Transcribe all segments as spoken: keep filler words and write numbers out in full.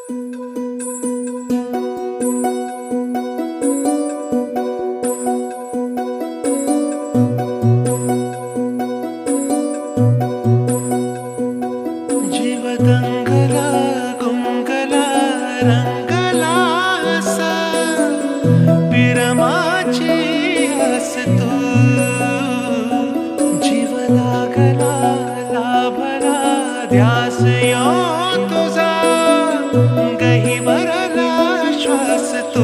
दंगला गुंगला रंगला असा पिरमाची आस तू जीव लागला लाभला ध्यास यो तुझा गहिवरला श्वास तू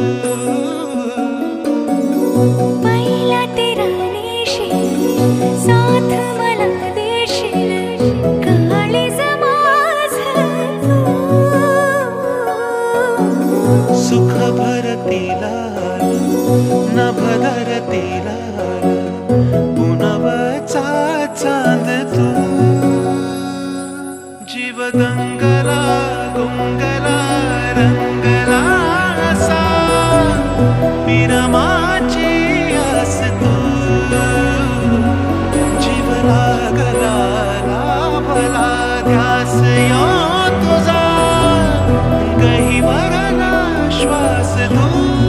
पहिला तेरा नेशील साथ मला देशील काळीज सुख भरतीला नभ धरतीला पुनवचा चांद तू जीव दंगला गुंगला रंगला असा पिरमाची आस तू जीव लागला लाभला ध्यास यो तुझा गहिवरला श्वास तू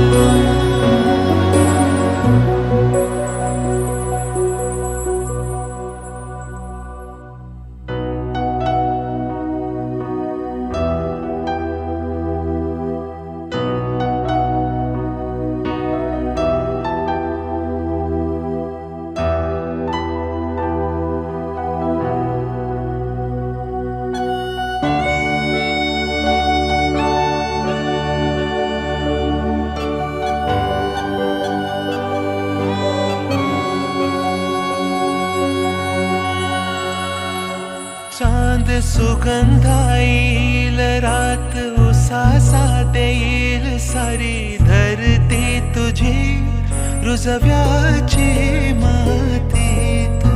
चांद सुगंधाईल रात उसासा देईल सारी धरती तुझी रुजव्याची माती तू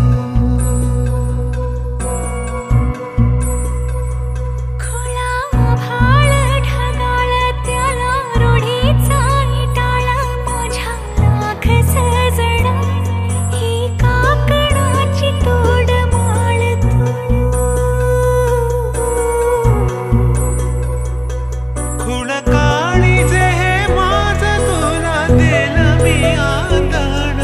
खुला भाळ ढगाळ त्याला रूढीचा इटाळा माझ्या लाख सजणा ही काकणाची तोड माळ तू खुण काळीजे हे माझ तुला देल मी आंधण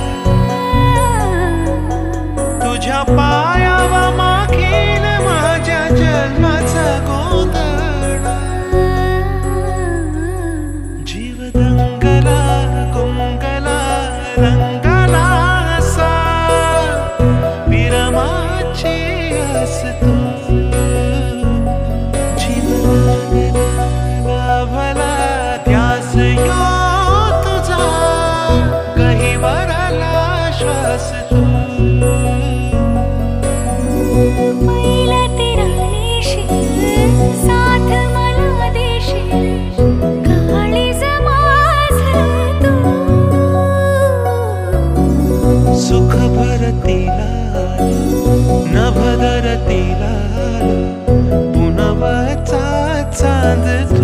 तुझ्या पायावा मागील माझ्या जन्माचा गोंधळ जीव दंगला गुंगला रंगला असा पिरमाची आस तू जीव लाभला ध्यास यो तुझा गहिवरला श्वास तू पहिला तेरा नेशील साथ मला देशील काळीज माझं तू सुख भरतीला नभ धरतीला पुनवचा चांद तू